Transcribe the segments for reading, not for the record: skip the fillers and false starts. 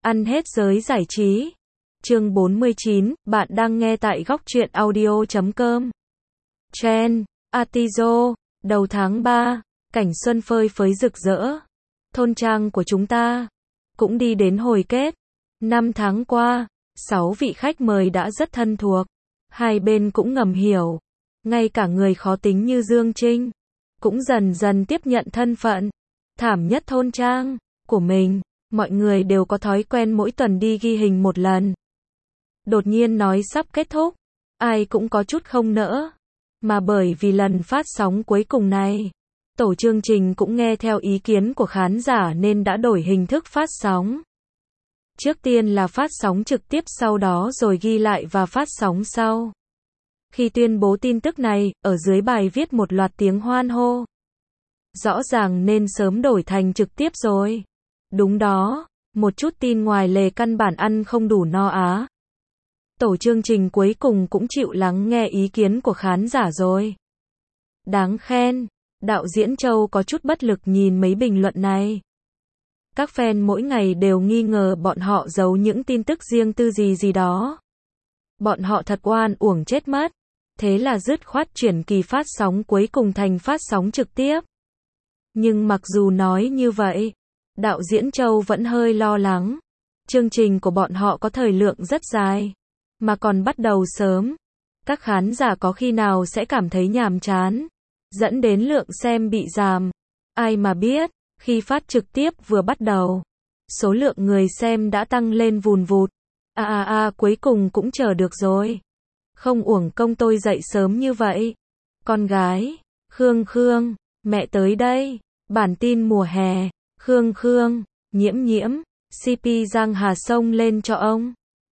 Ăn hết giới giải trí. Chương 49, bạn đang nghe tại góc truyện audio.com. Trend, Atizo, đầu tháng 3, cảnh xuân phơi phới rực rỡ. Thôn trang của chúng ta cũng đi đến hồi kết. 5 tháng qua, 6 vị khách mời đã rất thân thuộc. Hai bên cũng ngầm hiểu. Ngay cả người khó tính như Dương Trinh cũng dần dần tiếp nhận thân phận thảm nhất thôn trang của mình. Mọi người đều có thói quen mỗi tuần đi ghi hình một lần. Đột nhiên nói sắp kết thúc, ai cũng có chút không nỡ. Mà bởi vì lần phát sóng cuối cùng này, tổ chương trình cũng nghe theo ý kiến của khán giả nên đã đổi hình thức phát sóng. Trước tiên là phát sóng trực tiếp, sau đó rồi ghi lại và phát sóng sau. Khi tuyên bố tin tức này, ở dưới bài viết một loạt tiếng hoan hô. Rõ ràng nên sớm đổi thành trực tiếp rồi. Đúng đó, một chút tin ngoài lề căn bản ăn không đủ no á. Tổ chương trình cuối cùng cũng chịu lắng nghe ý kiến của khán giả rồi. Đáng khen, đạo diễn Châu có chút bất lực nhìn mấy bình luận này. Các fan mỗi ngày đều nghi ngờ bọn họ giấu những tin tức riêng tư gì đó. Bọn họ thật oan uổng chết mất. Thế là dứt khoát chuyển kỳ phát sóng cuối cùng thành phát sóng trực tiếp. Nhưng mặc dù nói như vậy, đạo diễn Châu vẫn hơi lo lắng. Chương trình của bọn họ có thời lượng rất dài, mà còn bắt đầu sớm. Các khán giả có khi nào sẽ cảm thấy nhàm chán, dẫn đến lượng xem bị giảm. Ai mà biết, khi phát trực tiếp vừa bắt đầu, số lượng người xem đã tăng lên vùn vụt. Cuối cùng cũng chờ được rồi. Không uổng công tôi dậy sớm như vậy. Con gái, Khương, mẹ tới đây. Bản tin mùa hè, Khương, nhiễm, CP Giang Hà xông lên cho ông.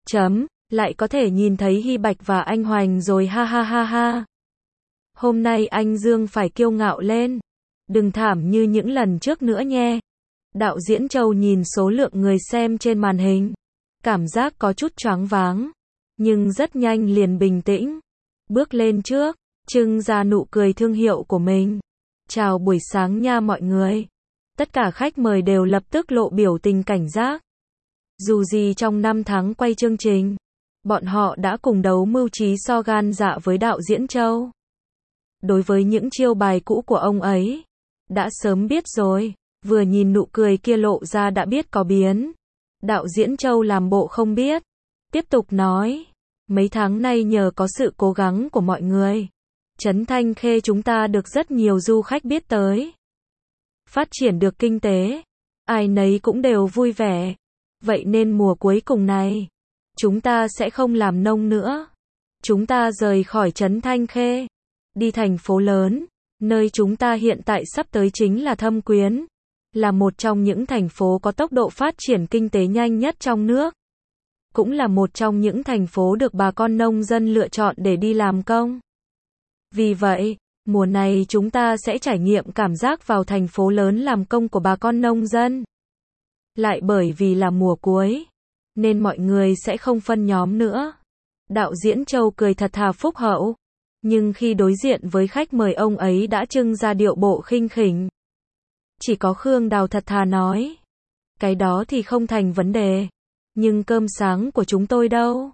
Lại có thể nhìn thấy Hy Bạch và anh Hoành rồi ha. Hôm nay anh Dương phải kiêu ngạo lên. Đừng thảm như những lần trước nữa nhé. Đạo diễn Châu nhìn số lượng người xem trên màn hình. Cảm giác có chút choáng váng. Nhưng rất nhanh liền bình tĩnh. Bước lên trước, trưng ra nụ cười thương hiệu của mình. Chào buổi sáng nha mọi người. Tất cả khách mời đều lập tức lộ biểu tình cảnh giác. Dù gì trong 5 tháng quay chương trình, bọn họ đã cùng đấu mưu trí so gan dạ với đạo diễn Châu. Đối với những chiêu bài cũ của ông ấy, đã sớm biết rồi, vừa nhìn nụ cười kia lộ ra đã biết có biến. Đạo diễn Châu làm bộ không biết, tiếp tục nói, mấy tháng nay nhờ có sự cố gắng của mọi người, Trấn Thanh Khê chúng ta được rất nhiều du khách biết tới. Phát triển được kinh tế, ai nấy cũng đều vui vẻ. Vậy nên mùa cuối cùng này, chúng ta sẽ không làm nông nữa. Chúng ta rời khỏi Trấn Thanh Khê, đi thành phố lớn, nơi chúng ta hiện tại sắp tới chính là Thâm Quyến, là một trong những thành phố có tốc độ phát triển kinh tế nhanh nhất trong nước. Cũng là một trong những thành phố được bà con nông dân lựa chọn để đi làm công. Vì vậy, mùa này chúng ta sẽ trải nghiệm cảm giác vào thành phố lớn làm công của bà con nông dân. Lại bởi vì là mùa cuối, nên mọi người sẽ không phân nhóm nữa. Đạo diễn Châu cười thật thà phúc hậu, nhưng khi đối diện với khách mời ông ấy đã trưng ra điệu bộ khinh khỉnh. Chỉ có Khương Đào thật thà nói, cái đó thì không thành vấn đề, nhưng cơm sáng của chúng tôi đâu?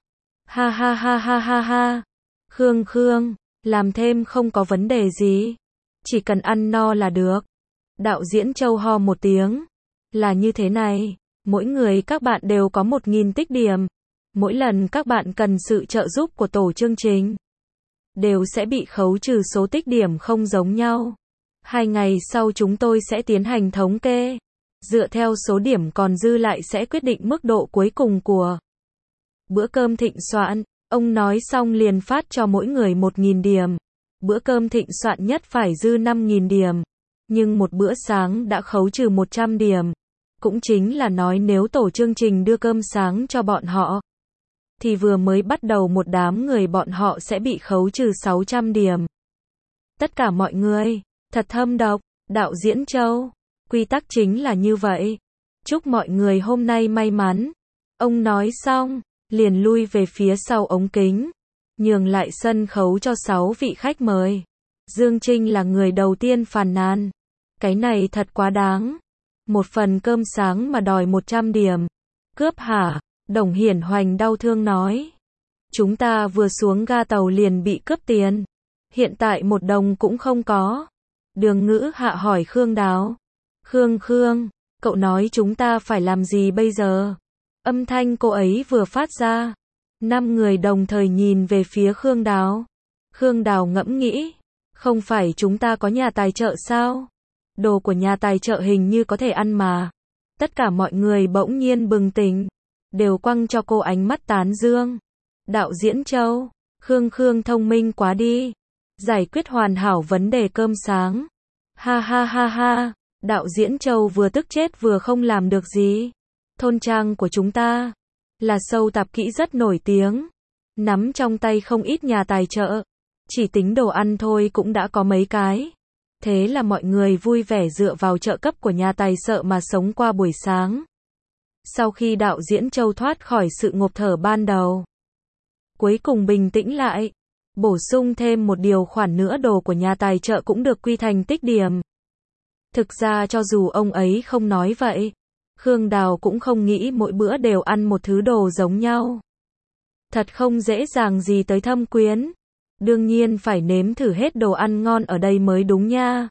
Ha. Khương, làm thêm không có vấn đề gì, chỉ cần ăn no là được. Đạo diễn Châu ho một tiếng, là như thế này, mỗi người các bạn đều có 1.000 tích điểm. Mỗi lần các bạn cần sự trợ giúp của tổ chương trình, đều sẽ bị khấu trừ số tích điểm không giống nhau. 2 ngày sau chúng tôi sẽ tiến hành thống kê. Dựa theo số điểm còn dư lại sẽ quyết định mức độ cuối cùng của bữa cơm thịnh soạn. Ông nói xong liền phát cho mỗi người 1.000 điểm. Bữa cơm thịnh soạn nhất phải dư 5.000 điểm. Nhưng một bữa sáng đã khấu trừ 100 điểm. Cũng chính là nói nếu tổ chương trình đưa cơm sáng cho bọn họ, thì vừa mới bắt đầu một đám người bọn họ sẽ bị khấu trừ 600 điểm. Tất cả mọi người, thật thâm độc, đạo diễn Châu. Quy tắc chính là như vậy. Chúc mọi người hôm nay may mắn. Ông nói xong, liền lui về phía sau ống kính, nhường lại sân khấu cho 6 vị khách mời. Dương Trinh là người đầu tiên phàn nàn. Cái này thật quá đáng. Một phần cơm sáng mà đòi 100 điểm. Cướp hả? Đồng Hiển Hoành đau thương nói. Chúng ta vừa xuống ga tàu liền bị cướp tiền. Hiện tại 1 đồng cũng không có. Đường Ngữ Hạ hỏi Khương Đào. Khương, cậu nói chúng ta phải làm gì bây giờ? Âm thanh cô ấy vừa phát ra. 5 người đồng thời nhìn về phía Khương Đào. Khương Đào ngẫm nghĩ. Không phải chúng ta có nhà tài trợ sao? Đồ của nhà tài trợ hình như có thể ăn mà. Tất cả mọi người bỗng nhiên bừng tỉnh. Đều quăng cho cô ánh mắt tán dương. Đạo diễn Châu. Khương thông minh quá đi. Giải quyết hoàn hảo vấn đề cơm sáng. Ha ha ha ha. Đạo diễn Châu vừa tức chết vừa không làm được gì. Thôn trang của chúng ta là show tạp kỹ rất nổi tiếng. Nắm trong tay không ít nhà tài trợ. Chỉ tính đồ ăn thôi cũng đã có mấy cái. Thế là mọi người vui vẻ dựa vào trợ cấp của nhà tài trợ mà sống qua buổi sáng. Sau khi đạo diễn Châu thoát khỏi sự ngộp thở ban đầu, cuối cùng bình tĩnh lại, bổ sung thêm một điều khoản nữa, đồ của nhà tài trợ cũng được quy thành tích điểm. Thực ra cho dù ông ấy không nói vậy, Khương Đào cũng không nghĩ mỗi bữa đều ăn một thứ đồ giống nhau. Thật không dễ dàng gì tới Thâm Quyến. Đương nhiên phải nếm thử hết đồ ăn ngon ở đây mới đúng nha.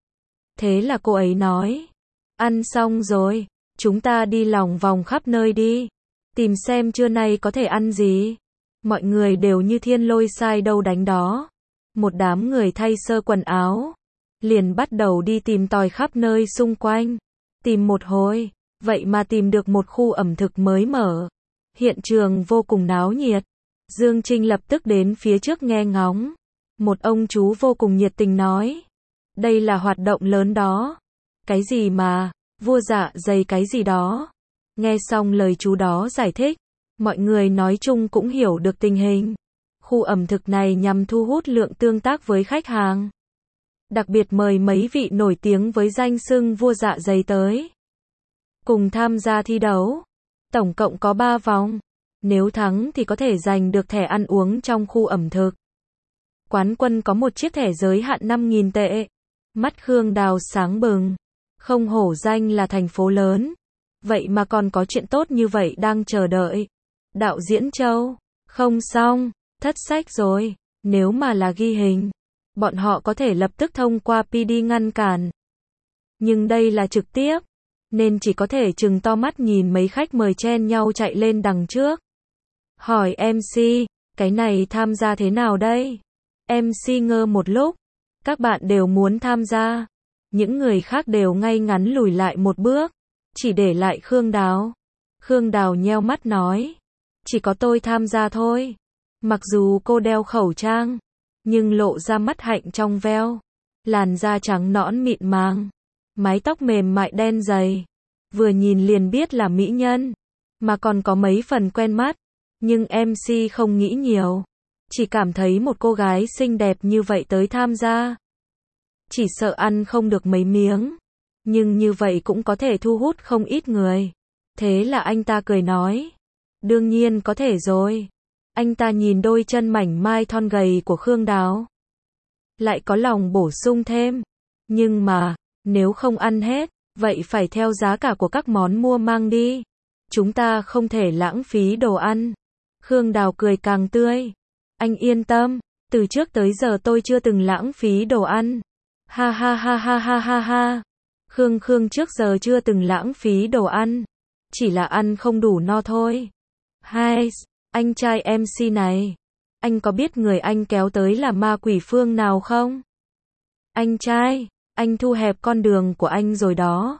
Thế là cô ấy nói. Ăn xong rồi, chúng ta đi lòng vòng khắp nơi đi. Tìm xem trưa nay có thể ăn gì. Mọi người đều như thiên lôi sai đâu đánh đó. Một đám người thay sơ quần áo. Liền bắt đầu đi tìm tòi khắp nơi xung quanh. Tìm một hồi, vậy mà tìm được một khu ẩm thực mới mở. Hiện trường vô cùng náo nhiệt. Dương Trinh lập tức đến phía trước nghe ngóng. Một ông chú vô cùng nhiệt tình nói. Đây là hoạt động lớn đó. Cái gì mà, vua dạ dày cái gì đó. Nghe xong lời chú đó giải thích, mọi người nói chung cũng hiểu được tình hình. Khu ẩm thực này nhằm thu hút lượng tương tác với khách hàng. Đặc biệt mời mấy vị nổi tiếng với danh xưng vua dạ dày tới. Cùng tham gia thi đấu. Tổng cộng có 3 vòng. Nếu thắng thì có thể giành được thẻ ăn uống trong khu ẩm thực. Quán quân có một chiếc thẻ giới hạn 5.000 tệ. Mắt Khương Đào sáng bừng. Không hổ danh là thành phố lớn. Vậy mà còn có chuyện tốt như vậy đang chờ đợi. Đạo diễn Châu. Không xong, thất sách rồi. Nếu mà là ghi hình, bọn họ có thể lập tức thông qua PD ngăn cản. Nhưng đây là trực tiếp, nên chỉ có thể trừng to mắt nhìn mấy khách mời chen nhau chạy lên đằng trước. Hỏi MC, cái này tham gia thế nào đây? MC ngơ một lúc. Các bạn đều muốn tham gia. Những người khác đều ngay ngắn lùi lại một bước. Chỉ để lại Khương Đào. Khương Đào nheo mắt nói. Chỉ có tôi tham gia thôi. Mặc dù cô đeo khẩu trang, nhưng lộ ra mắt hạnh trong veo. Làn da trắng nõn mịn màng. Mái tóc mềm mại đen dày. Vừa nhìn liền biết là mỹ nhân. Mà còn có mấy phần quen mắt. Nhưng MC không nghĩ nhiều. Chỉ cảm thấy một cô gái xinh đẹp như vậy tới tham gia. Chỉ sợ ăn không được mấy miếng. Nhưng như vậy cũng có thể thu hút không ít người. Thế là anh ta cười nói. Đương nhiên có thể rồi. Anh ta nhìn đôi chân mảnh mai thon gầy của Khương Đào. Lại có lòng bổ sung thêm. Nhưng mà, nếu không ăn hết, vậy phải theo giá cả của các món mua mang đi. Chúng ta không thể lãng phí đồ ăn. Khương Đào cười càng tươi. Anh yên tâm, từ trước tới giờ tôi chưa từng lãng phí đồ ăn. Ha ha ha ha ha ha ha. Khương trước giờ chưa từng lãng phí đồ ăn. Chỉ là ăn không đủ no thôi. Hai, anh trai MC này. Anh có biết người anh kéo tới là ma quỷ phương nào không? Anh trai, anh thu hẹp con đường của anh rồi đó.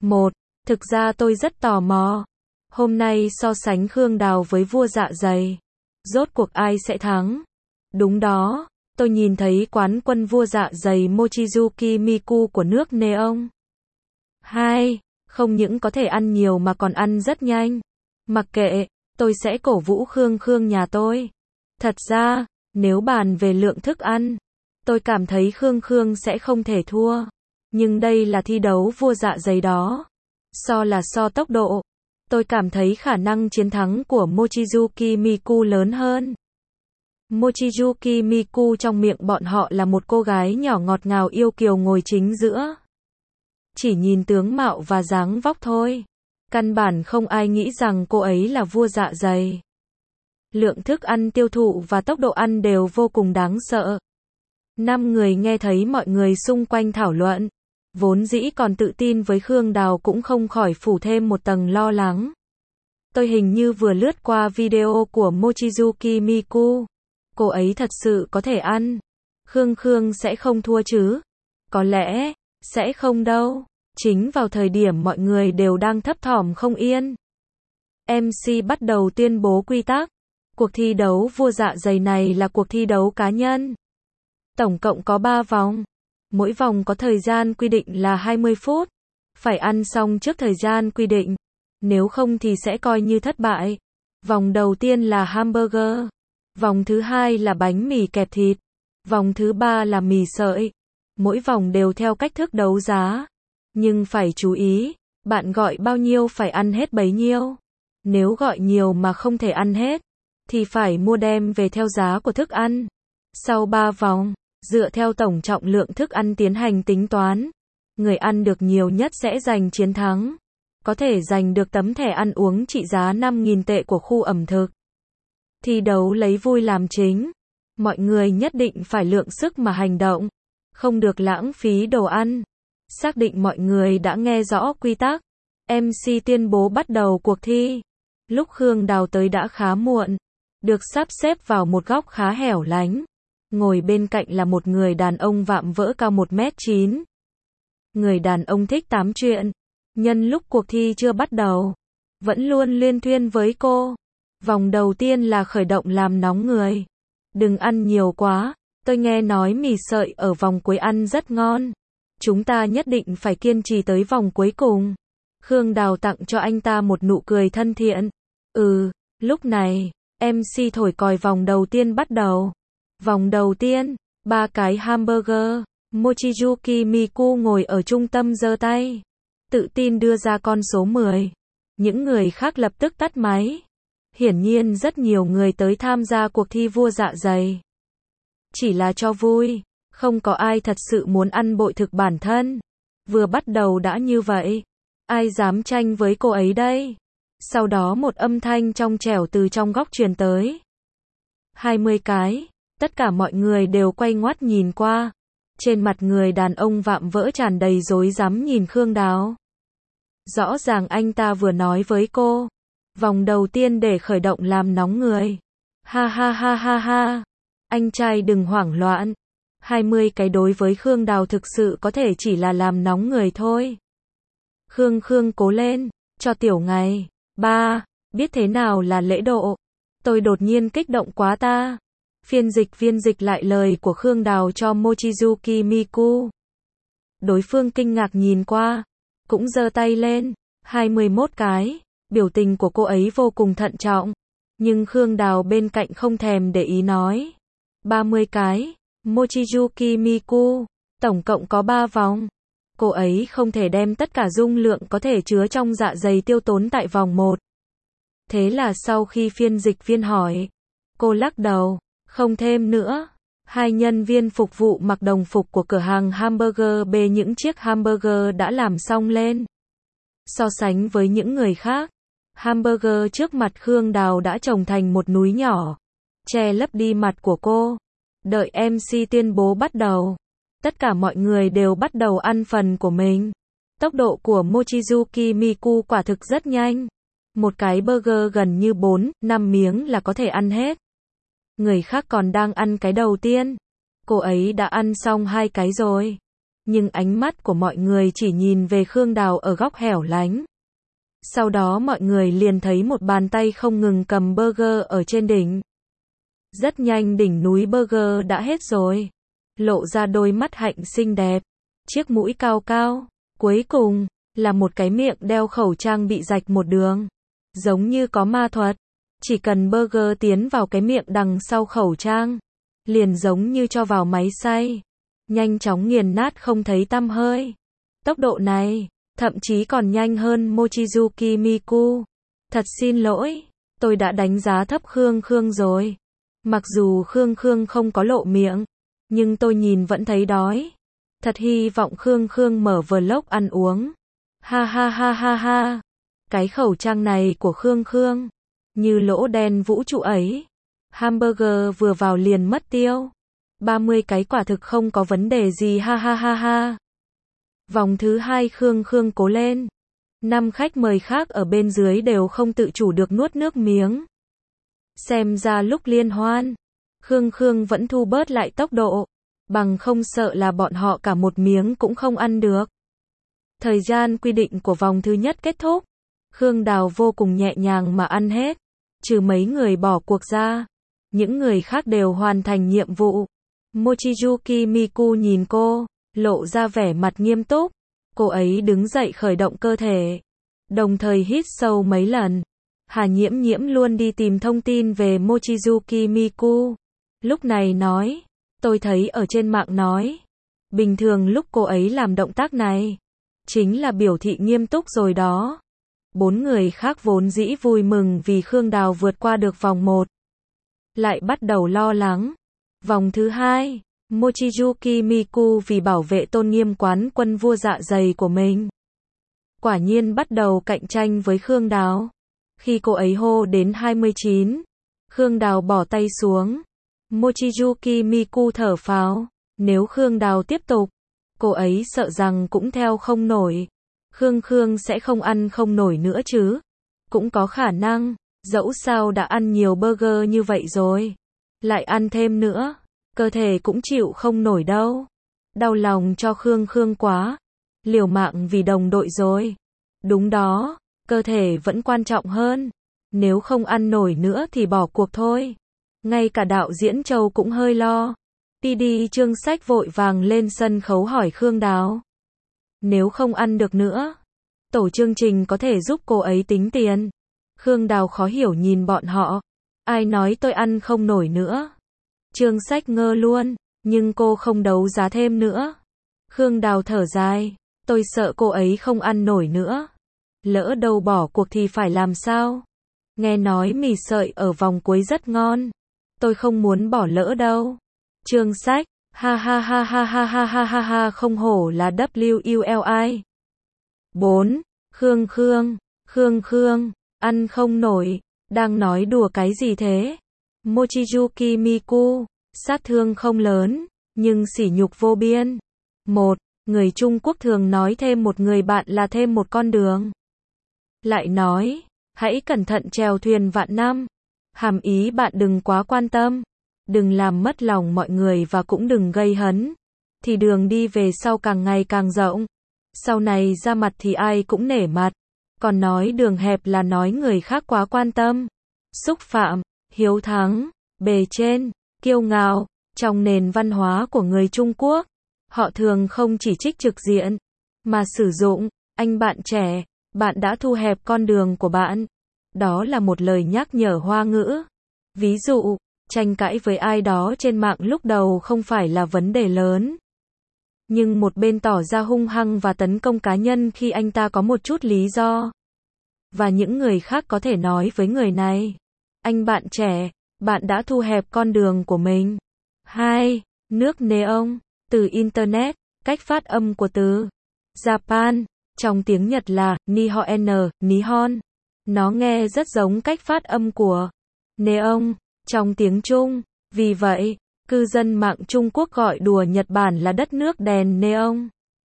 Thực ra tôi rất tò mò. Hôm nay so sánh Khương Đào với vua dạ dày. Rốt cuộc ai sẽ thắng? Đúng đó, tôi nhìn thấy quán quân vua dạ dày Mochizuki Miku của nước Neon. Hai, không những có thể ăn nhiều mà còn ăn rất nhanh. Mặc kệ, tôi sẽ cổ vũ Khương nhà tôi. Thật ra, nếu bàn về lượng thức ăn, tôi cảm thấy Khương sẽ không thể thua. Nhưng đây là thi đấu vua dạ dày đó. So tốc độ. Tôi cảm thấy khả năng chiến thắng của Mochizuki Miku lớn hơn. Mochizuki Miku trong miệng bọn họ là một cô gái nhỏ ngọt ngào yêu kiều ngồi chính giữa. Chỉ nhìn tướng mạo và dáng vóc thôi, Căn bản không ai nghĩ rằng cô ấy là vua dạ dày. Lượng thức ăn tiêu thụ và tốc độ ăn đều vô cùng đáng sợ. 5 người nghe thấy mọi người xung quanh thảo luận. Vốn dĩ còn tự tin với Khương Đào cũng không khỏi phủ thêm một tầng lo lắng. Tôi hình như vừa lướt qua video của Mochizuki Miku. Cô ấy thật sự có thể ăn. Khương sẽ không thua chứ? Có lẽ, sẽ không đâu. Chính vào thời điểm mọi người đều đang thấp thỏm không yên. MC bắt đầu tuyên bố quy tắc. Cuộc thi đấu vua dạ dày này là cuộc thi đấu cá nhân. Tổng cộng có 3 vòng. Mỗi vòng có thời gian quy định là 20 phút. Phải ăn xong trước thời gian quy định. Nếu không thì sẽ coi như thất bại. Vòng đầu tiên là hamburger. Vòng thứ hai là bánh mì kẹp thịt. Vòng thứ ba là mì sợi. Mỗi vòng đều theo cách thức đấu giá. Nhưng phải chú ý, bạn gọi bao nhiêu phải ăn hết bấy nhiêu. Nếu gọi nhiều mà không thể ăn hết, thì phải mua đem về theo giá của thức ăn. Sau 3 vòng, dựa theo tổng trọng lượng thức ăn tiến hành tính toán. Người ăn được nhiều nhất sẽ giành chiến thắng. Có thể giành được tấm thẻ ăn uống trị giá 5.000 tệ của khu ẩm thực. Thi đấu lấy vui làm chính. Mọi người nhất định phải lượng sức mà hành động. Không được lãng phí đồ ăn. Xác định mọi người đã nghe rõ quy tắc. MC tuyên bố bắt đầu cuộc thi. Lúc Khương Đào tới đã khá muộn. Được sắp xếp vào một góc khá hẻo lánh. Ngồi bên cạnh là một người đàn ông vạm vỡ cao 1m9. Người đàn ông thích tám chuyện. Nhân lúc cuộc thi chưa bắt đầu, vẫn luôn luyên thuyên với cô. Vòng đầu tiên là khởi động làm nóng người. Đừng ăn nhiều quá, tôi nghe nói mì sợi ở vòng cuối ăn rất ngon. Chúng ta nhất định phải kiên trì tới vòng cuối cùng. Khương Đào tặng cho anh ta một nụ cười thân thiện. Lúc này, MC thổi còi vòng đầu tiên bắt đầu. Vòng đầu tiên, 3 cái hamburger. Mochizuki Miku ngồi ở trung tâm giơ tay. Tự tin đưa ra con số 10. Những người khác lập tức tắt máy. Hiển nhiên rất nhiều người tới tham gia cuộc thi vua dạ dày. Chỉ là cho vui. Không có ai thật sự muốn ăn bội thực bản thân. Vừa bắt đầu đã như vậy. Ai dám tranh với cô ấy đây? Sau đó một âm thanh trong trẻo từ trong góc truyền tới. 20 cái. Tất cả mọi người đều quay ngoắt nhìn qua. Trên mặt người đàn ông vạm vỡ tràn đầy rối rắm nhìn Khương Đào. Rõ ràng anh ta vừa nói với cô. Vòng đầu tiên để khởi động làm nóng người. Ha ha ha ha ha. Anh trai đừng hoảng loạn. 20 cái đối với Khương Đào thực sự có thể chỉ là làm nóng người thôi. Khương cố lên. Cho tiểu ngày. 3. Biết thế nào là lễ độ. Tôi đột nhiên kích động quá ta. Phiên dịch lại lời của Khương Đào cho Mochizuki Miku. Đối phương kinh ngạc nhìn qua. Cũng giơ tay lên. 21 cái. Biểu tình của cô ấy vô cùng thận trọng. Nhưng Khương Đào bên cạnh không thèm để ý nói. 30 cái. Mochizuki Miku. Tổng cộng có 3 vòng. Cô ấy không thể đem tất cả dung lượng có thể chứa trong dạ dày tiêu tốn tại vòng 1. Thế là sau khi phiên dịch viên hỏi, cô lắc đầu, không thêm nữa. 2 nhân viên phục vụ mặc đồng phục của cửa hàng hamburger bê những chiếc hamburger đã làm xong lên. So sánh với những người khác, hamburger trước mặt Khương Đào đã chồng thành một núi nhỏ, che lấp đi mặt của cô. Đợi MC tuyên bố bắt đầu. Tất cả mọi người đều bắt đầu ăn phần của mình. Tốc độ của Mochizuki Miku quả thực rất nhanh. Một cái burger gần như 4-5 miếng là có thể ăn hết. Người khác còn đang ăn cái đầu tiên. Cô ấy đã ăn xong 2 cái rồi. Nhưng ánh mắt của mọi người chỉ nhìn về Khương Đào ở góc hẻo lánh. Sau đó mọi người liền thấy một bàn tay không ngừng cầm burger ở trên đỉnh. Rất nhanh đỉnh núi burger đã hết rồi. Lộ ra đôi mắt hạnh xinh đẹp. Chiếc mũi cao cao. Cuối cùng, là một cái miệng đeo khẩu trang bị rạch một đường. Giống như có ma thuật. Chỉ cần burger tiến vào cái miệng đằng sau khẩu trang. Liền giống như cho vào máy xay. Nhanh chóng nghiền nát không thấy tăm hơi. Tốc độ này, thậm chí còn nhanh hơn Mochizuki Miku. Thật xin lỗi, tôi đã đánh giá thấp Khương rồi. Mặc dù Khương không có lộ miệng, nhưng tôi nhìn vẫn thấy đói. Thật hy vọng Khương mở vlog ăn uống. Ha ha ha ha ha. Cái khẩu trang này của Khương Khương, như lỗ đen vũ trụ ấy. Hamburger vừa vào liền mất tiêu. 30 cái quả thực không có vấn đề gì ha ha ha ha. Vòng thứ 2 Khương Khương cố lên. 5 khách mời khác ở bên dưới đều không tự chủ được nuốt nước miếng. Xem ra lúc liên hoan, Khương Khương vẫn thu bớt lại tốc độ, bằng không sợ là bọn họ cả một miếng cũng không ăn được. Thời gian quy định của vòng thứ nhất kết thúc, Khương Đào vô cùng nhẹ nhàng mà ăn hết, trừ mấy người bỏ cuộc ra, những người khác đều hoàn thành nhiệm vụ. Mochizuki Miku nhìn cô, lộ ra vẻ mặt nghiêm túc, cô ấy đứng dậy khởi động cơ thể, đồng thời hít sâu mấy lần. Hà Nhiễm Nhiễm luôn đi tìm thông tin về Mochizuki Miku, lúc này nói, tôi thấy ở trên mạng nói, bình thường lúc cô ấy làm động tác này, chính là biểu thị nghiêm túc rồi đó. 4 người khác vốn dĩ vui mừng vì Khương Đào vượt qua được vòng 1, lại bắt đầu lo lắng. Vòng thứ 2, Mochizuki Miku vì bảo vệ tôn nghiêm quán quân vua dạ dày của mình, quả nhiên bắt đầu cạnh tranh với Khương Đào. Khi cô ấy hô đến 29, Khương Đào bỏ tay xuống. Mochizuki Miku thở phào, nếu Khương Đào tiếp tục, cô ấy sợ rằng cũng theo không nổi. Khương Khương sẽ không ăn không nổi nữa chứ. Cũng có khả năng, dẫu sao đã ăn nhiều burger như vậy rồi, lại ăn thêm nữa, cơ thể cũng chịu không nổi đâu. Đau lòng cho Khương Khương quá, liều mạng vì đồng đội rồi. Đúng đó, cơ thể vẫn quan trọng hơn. Nếu không ăn nổi nữa thì bỏ cuộc thôi. Ngay cả đạo diễn Châu cũng hơi lo. PD Trương Sách vội vàng lên sân khấu hỏi Khương Đào. Nếu không ăn được nữa, tổ chương trình có thể giúp cô ấy tính tiền. Khương Đào khó hiểu nhìn bọn họ. Ai nói tôi ăn không nổi nữa? Trương Sách ngơ luôn, nhưng cô không đấu giá thêm nữa. Khương Đào thở dài, tôi sợ cô ấy không ăn nổi nữa. Lỡ đâu bỏ cuộc thì phải làm sao? Nghe nói mì sợi ở vòng cuối rất ngon. Tôi không muốn bỏ lỡ đâu. Trương Sách, ha ha ha ha ha ha ha ha ha, không hổ là WULI. 4. Khương Khương, ăn không nổi, đang nói đùa cái gì thế? Mochizuki Miku, sát thương không lớn, nhưng sỉ nhục vô biên. Người Trung Quốc thường nói thêm một người bạn là thêm một con đường. Lại nói, hãy cẩn thận chèo thuyền vạn năm. Hàm ý bạn đừng quá quan tâm, đừng làm mất lòng mọi người và cũng đừng gây hấn. Thì đường đi về sau càng ngày càng rộng. Sau này ra mặt thì ai cũng nể mặt. Còn nói đường hẹp là nói người khác quá quan tâm, xúc phạm, hiếu thắng, bề trên, kiêu ngạo. Trong nền văn hóa của người Trung Quốc, họ thường không chỉ trích trực diện, mà sử dụng, anh bạn trẻ, bạn đã thu hẹp con đường của bạn. Đó là một lời nhắc nhở hoa ngữ. Ví dụ, tranh cãi với ai đó trên mạng lúc đầu không phải là vấn đề lớn. Nhưng một bên tỏ ra hung hăng và tấn công cá nhân khi anh ta có một chút lý do. Và những người khác có thể nói với người này, anh bạn trẻ, bạn đã thu hẹp con đường của mình. 2. Nước neon, từ Internet, cách phát âm của từ Japan, trong tiếng Nhật là Nihon. Nó nghe rất giống cách phát âm của neon trong tiếng Trung. Vì vậy, cư dân mạng Trung Quốc gọi đùa Nhật Bản là đất nước đèn neon.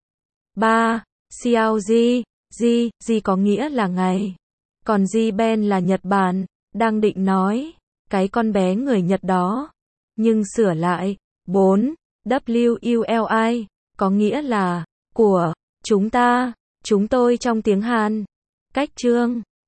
3. Xiaoji, Ji có nghĩa là ngày. Còn Jiben là Nhật Bản, đang định nói, cái con bé người Nhật đó. Nhưng sửa lại. 4. WULI, có nghĩa là, của, chúng ta, chúng tôi trong tiếng Hàn. Cách chương.